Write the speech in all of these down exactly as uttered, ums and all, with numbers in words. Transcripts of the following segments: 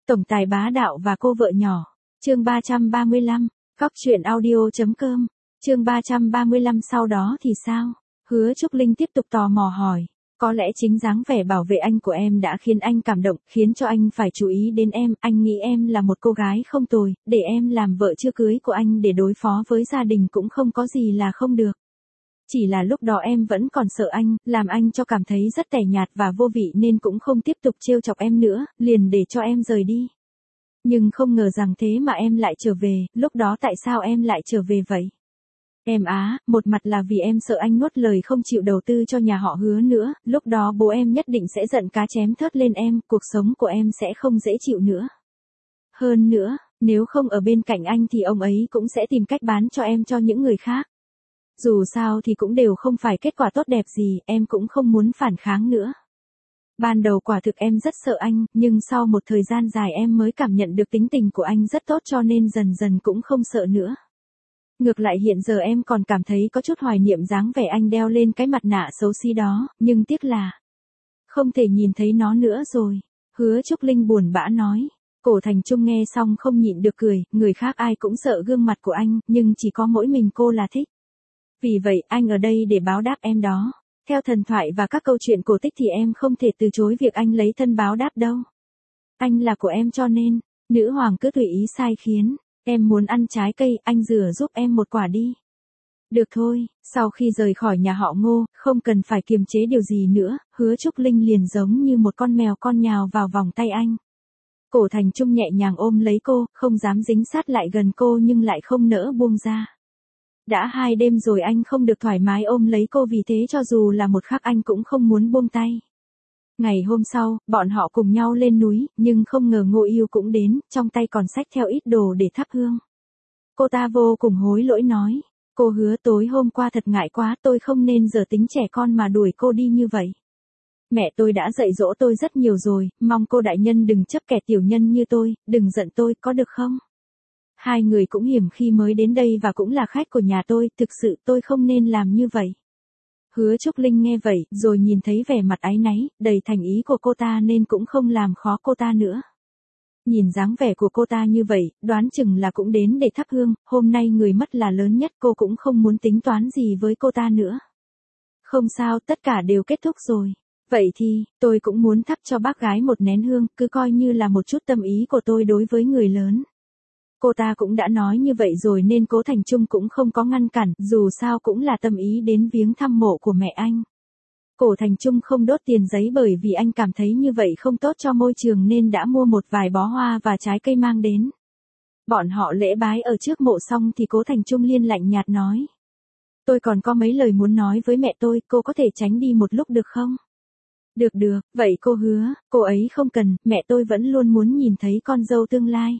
Tổng tài bá đạo và cô vợ nhỏ. Chương ba trăm ba mươi lăm. Cóc truyện audio.com. Chương ba trăm ba mươi lăm sau đó thì sao? Hứa Trúc Linh tiếp tục tò mò hỏi. Có lẽ chính dáng vẻ bảo vệ anh của em đã khiến anh cảm động, khiến cho anh phải chú ý đến em. Anh nghĩ em là một cô gái không tồi, để em làm vợ chưa cưới của anh để đối phó với gia đình cũng không có gì là không được. Chỉ là lúc đó em vẫn còn sợ anh, làm anh cho cảm thấy rất tẻ nhạt và vô vị nên cũng không tiếp tục trêu chọc em nữa, liền để cho em rời đi. Nhưng không ngờ rằng thế mà em lại trở về, lúc đó tại sao em lại trở về vậy? Em á, một mặt là vì em sợ anh nuốt lời không chịu đầu tư cho nhà họ Hứa nữa, lúc đó bố em nhất định sẽ giận cá chém thớt lên em, cuộc sống của em sẽ không dễ chịu nữa. Hơn nữa, nếu không ở bên cạnh anh thì ông ấy cũng sẽ tìm cách bán cho em cho những người khác. Dù sao thì cũng đều không phải kết quả tốt đẹp gì, em cũng không muốn phản kháng nữa. Ban đầu quả thực em rất sợ anh, nhưng sau một thời gian dài em mới cảm nhận được tính tình của anh rất tốt cho nên dần dần cũng không sợ nữa. Ngược lại hiện giờ em còn cảm thấy có chút hoài niệm dáng vẻ anh đeo lên cái mặt nạ xấu xí đó, nhưng tiếc là không thể nhìn thấy nó nữa rồi. Hứa Trúc Linh buồn bã nói. Cổ Thành Trung nghe xong không nhịn được cười, người khác ai cũng sợ gương mặt của anh, nhưng chỉ có mỗi mình cô là thích. Vì vậy anh ở đây để báo đáp em đó. Theo thần thoại và các câu chuyện cổ tích thì em không thể từ chối việc anh lấy thân báo đáp đâu. Anh là của em cho nên, nữ hoàng cứ tùy ý sai khiến. Em muốn ăn trái cây, anh rửa giúp em một quả đi. Được thôi, sau khi rời khỏi nhà họ Ngô, không cần phải kiềm chế điều gì nữa, Hứa Trúc Linh liền giống như một con mèo con nhào vào vòng tay anh. Cổ Thành Trung nhẹ nhàng ôm lấy cô, không dám dính sát lại gần cô nhưng lại không nỡ buông ra. Đã hai đêm rồi anh không được thoải mái ôm lấy cô vì thế cho dù là một khắc anh cũng không muốn buông tay. Ngày hôm sau, bọn họ cùng nhau lên núi, nhưng không ngờ Ngô Yêu cũng đến, trong tay còn xách theo ít đồ để thắp hương. Cô ta vô cùng hối lỗi nói, cô Hứa tối hôm qua thật ngại quá, tôi không nên giờ tính trẻ con mà đuổi cô đi như vậy. Mẹ tôi đã dạy dỗ tôi rất nhiều rồi, mong cô đại nhân đừng chấp kẻ tiểu nhân như tôi, đừng giận tôi, có được không? Hai người cũng hiểm khi mới đến đây và cũng là khách của nhà tôi, thực sự tôi không nên làm như vậy. Hứa Trúc Linh nghe vậy, rồi nhìn thấy vẻ mặt áy náy, đầy thành ý của cô ta nên cũng không làm khó cô ta nữa. Nhìn dáng vẻ của cô ta như vậy, đoán chừng là cũng đến để thắp hương, hôm nay người mất là lớn nhất, cô cũng không muốn tính toán gì với cô ta nữa. Không sao, tất cả đều kết thúc rồi. Vậy thì, tôi cũng muốn thắp cho bác gái một nén hương, cứ coi như là một chút tâm ý của tôi đối với người lớn. Cô ta cũng đã nói như vậy rồi nên Cố Thành Trung cũng không có ngăn cản, dù sao cũng là tâm ý đến viếng thăm mộ của mẹ anh. Cổ Thành Trung không đốt tiền giấy bởi vì anh cảm thấy như vậy không tốt cho môi trường nên đã mua một vài bó hoa và trái cây mang đến. Bọn họ lễ bái ở trước mộ xong thì Cố Thành Trung liên lạnh nhạt nói. Tôi còn có mấy lời muốn nói với mẹ tôi, cô có thể tránh đi một lúc được không? Được được, vậy cô Hứa, cô ấy không cần, mẹ tôi vẫn luôn muốn nhìn thấy con dâu tương lai.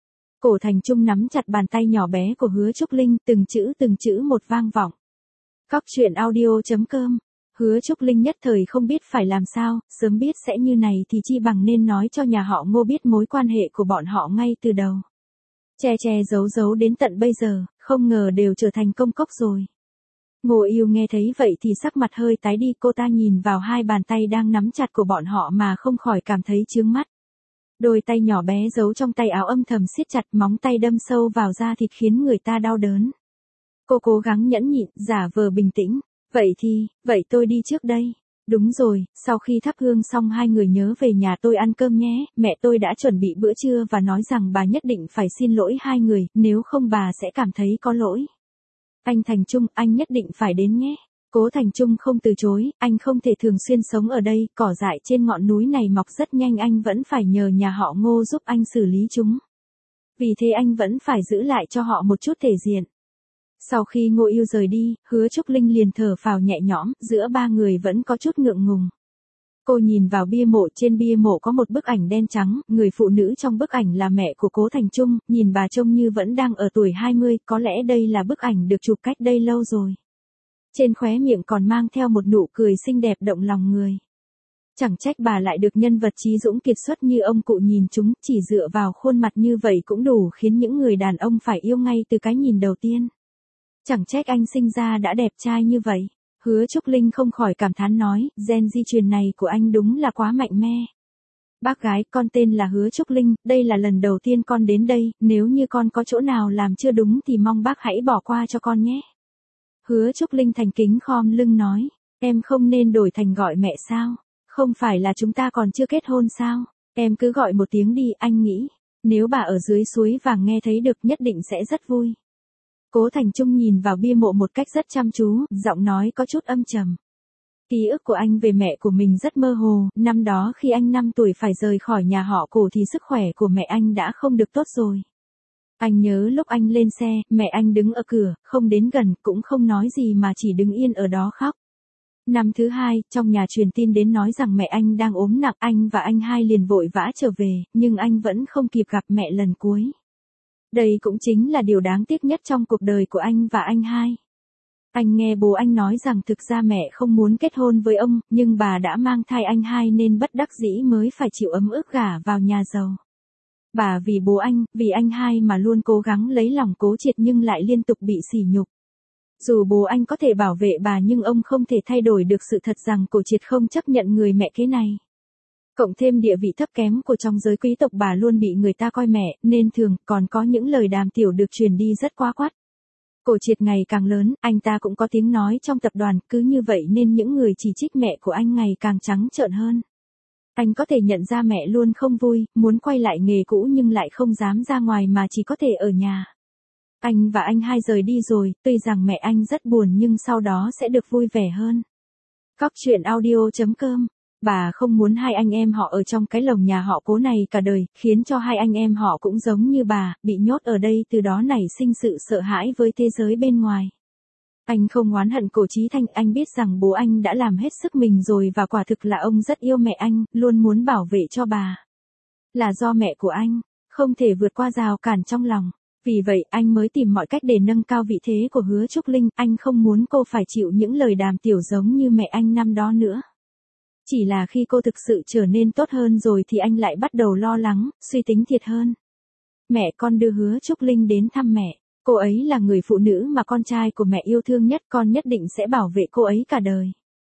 Cổ Thành Trung nắm chặt bàn tay nhỏ bé của Hứa Trúc Linh, từng chữ từng chữ một vang vọng. Cóc truyện audio.com. Hứa Trúc Linh nhất thời không biết phải làm sao, sớm biết sẽ như này thì chi bằng nên nói cho nhà họ Ngô biết mối quan hệ của bọn họ ngay từ đầu. Che che giấu giấu đến tận bây giờ, không ngờ đều trở thành công cốc rồi. Ngô Yêu nghe thấy vậy thì sắc mặt hơi tái đi, cô ta nhìn vào hai bàn tay đang nắm chặt của bọn họ mà không khỏi cảm thấy chướng mắt. Đôi tay nhỏ bé giấu trong tay áo âm thầm siết chặt, móng tay đâm sâu vào da thịt khiến người ta đau đớn. Cô cố gắng nhẫn nhịn, giả vờ bình tĩnh. Vậy thì, vậy tôi đi trước đây. Đúng rồi, sau khi thắp hương xong hai người nhớ về nhà tôi ăn cơm nhé, mẹ tôi đã chuẩn bị bữa trưa và nói rằng bà nhất định phải xin lỗi hai người, nếu không bà sẽ cảm thấy có lỗi. Anh Thành Trung, anh nhất định phải đến nhé. Cố Thành Trung không từ chối, anh không thể thường xuyên sống ở đây, cỏ dại trên ngọn núi này mọc rất nhanh, anh vẫn phải nhờ nhà họ Ngô giúp anh xử lý chúng. Vì thế anh vẫn phải giữ lại cho họ một chút thể diện. Sau khi Ngô Yêu rời đi, Hứa Trúc Linh liền thở phào nhẹ nhõm, giữa ba người vẫn có chút ngượng ngùng. Cô nhìn vào bia mộ, trên bia mộ có một bức ảnh đen trắng, người phụ nữ trong bức ảnh là mẹ của Cố Thành Trung, nhìn bà trông như vẫn đang ở tuổi hai mươi, có lẽ đây là bức ảnh được chụp cách đây lâu rồi. Trên khóe miệng còn mang theo một nụ cười xinh đẹp động lòng người. Chẳng trách bà lại được nhân vật trí dũng kiệt xuất như ông cụ nhìn chúng, chỉ dựa vào khuôn mặt như vậy cũng đủ khiến những người đàn ông phải yêu ngay từ cái nhìn đầu tiên. Chẳng trách anh sinh ra đã đẹp trai như vậy. Hứa Trúc Linh không khỏi cảm thán nói, gen di truyền này của anh đúng là quá mạnh mẽ. Bác gái, con tên là Hứa Trúc Linh, đây là lần đầu tiên con đến đây, nếu như con có chỗ nào làm chưa đúng thì mong bác hãy bỏ qua cho con nhé. Hứa Trúc Linh thành kính khom lưng nói, em không nên đổi thành gọi mẹ sao? Không phải là chúng ta còn chưa kết hôn sao? Em cứ gọi một tiếng đi, anh nghĩ, nếu bà ở dưới suối vàng nghe thấy được nhất định sẽ rất vui. Cố Thành Trung nhìn vào bia mộ một cách rất chăm chú, giọng nói có chút âm trầm. Ký ức của anh về mẹ của mình rất mơ hồ, năm đó khi anh năm tuổi phải rời khỏi nhà họ Cổ thì sức khỏe của mẹ anh đã không được tốt rồi. Anh nhớ lúc anh lên xe, mẹ anh đứng ở cửa, không đến gần, cũng không nói gì mà chỉ đứng yên ở đó khóc. Năm thứ hai, trong nhà truyền tin đến nói rằng mẹ anh đang ốm nặng, anh và anh hai liền vội vã trở về, nhưng anh vẫn không kịp gặp mẹ lần cuối. Đây cũng chính là điều đáng tiếc nhất trong cuộc đời của anh và anh hai. Anh nghe bố anh nói rằng thực ra mẹ không muốn kết hôn với ông, nhưng bà đã mang thai anh hai nên bất đắc dĩ mới phải chịu ấm ức gả vào nhà giàu. Bà vì bố anh, vì anh hai mà luôn cố gắng lấy lòng Cố Triệt nhưng lại liên tục bị sỉ nhục. Dù bố anh có thể bảo vệ bà nhưng ông không thể thay đổi được sự thật rằng Cố Triệt không chấp nhận người mẹ kế này. Cộng thêm địa vị thấp kém của trong giới quý tộc bà luôn bị người ta coi mẹ, nên thường còn có những lời đàm tiểu được truyền đi rất quá quát. Cố Triệt ngày càng lớn, anh ta cũng có tiếng nói trong tập đoàn, cứ như vậy nên những người chỉ trích mẹ của anh ngày càng trắng trợn hơn. Anh có thể nhận ra mẹ luôn không vui, muốn quay lại nghề cũ nhưng lại không dám ra ngoài mà chỉ có thể ở nhà. Anh và anh hai rời đi rồi, tuy rằng mẹ anh rất buồn nhưng sau đó sẽ được vui vẻ hơn. Cóc truyện audio chấm com. Bà không muốn hai anh em họ ở trong cái lồng nhà họ Cố này cả đời, khiến cho hai anh em họ cũng giống như bà, bị nhốt ở đây từ đó nảy sinh sự sợ hãi với thế giới bên ngoài. Anh không oán hận Cố Chí Thanh, anh biết rằng bố anh đã làm hết sức mình rồi và quả thực là ông rất yêu mẹ anh, luôn muốn bảo vệ cho bà. Là do mẹ của anh, không thể vượt qua rào cản trong lòng. Vì vậy anh mới tìm mọi cách để nâng cao vị thế của Hứa Trúc Linh, anh không muốn cô phải chịu những lời đàm tiểu giống như mẹ anh năm đó nữa. Chỉ là khi cô thực sự trở nên tốt hơn rồi thì anh lại bắt đầu lo lắng, suy tính thiệt hơn. Mẹ con đưa Hứa Trúc Linh đến thăm mẹ. Cô ấy là người phụ nữ mà con trai của mẹ yêu thương nhất, con nhất định sẽ bảo vệ cô ấy cả đời.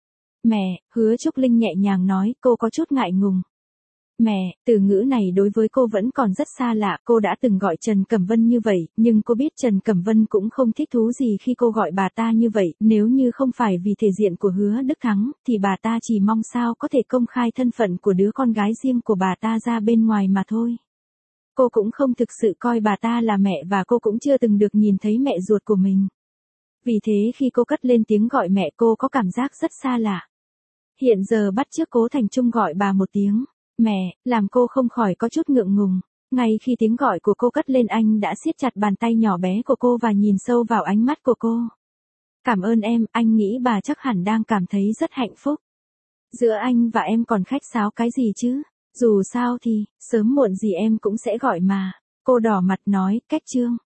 Mẹ, Hứa Trúc Linh nhẹ nhàng nói, cô có chút ngại ngùng. Mẹ, từ ngữ này đối với cô vẫn còn rất xa lạ, cô đã từng gọi Trần Cẩm Vân như vậy, nhưng cô biết Trần Cẩm Vân cũng không thích thú gì khi cô gọi bà ta như vậy, nếu như không phải vì thể diện của Hứa Đức Thắng, thì bà ta chỉ mong sao có thể công khai thân phận của đứa con gái riêng của bà ta ra bên ngoài mà thôi. Cô cũng không thực sự coi bà ta là mẹ và cô cũng chưa từng được nhìn thấy mẹ ruột của mình. Vì thế khi cô cất lên tiếng gọi mẹ cô có cảm giác rất xa lạ. Hiện giờ bắt chước Cố Thành Trung gọi bà một tiếng mẹ, làm cô không khỏi có chút ngượng ngùng. Ngay khi tiếng gọi của cô cất lên anh đã siết chặt bàn tay nhỏ bé của cô và nhìn sâu vào ánh mắt của cô. Cảm ơn em, anh nghĩ bà chắc hẳn đang cảm thấy rất hạnh phúc. Giữa anh và em còn khách sáo cái gì chứ? Dù sao thì, sớm muộn gì em cũng sẽ gọi mà. Cô đỏ mặt nói, cách trương.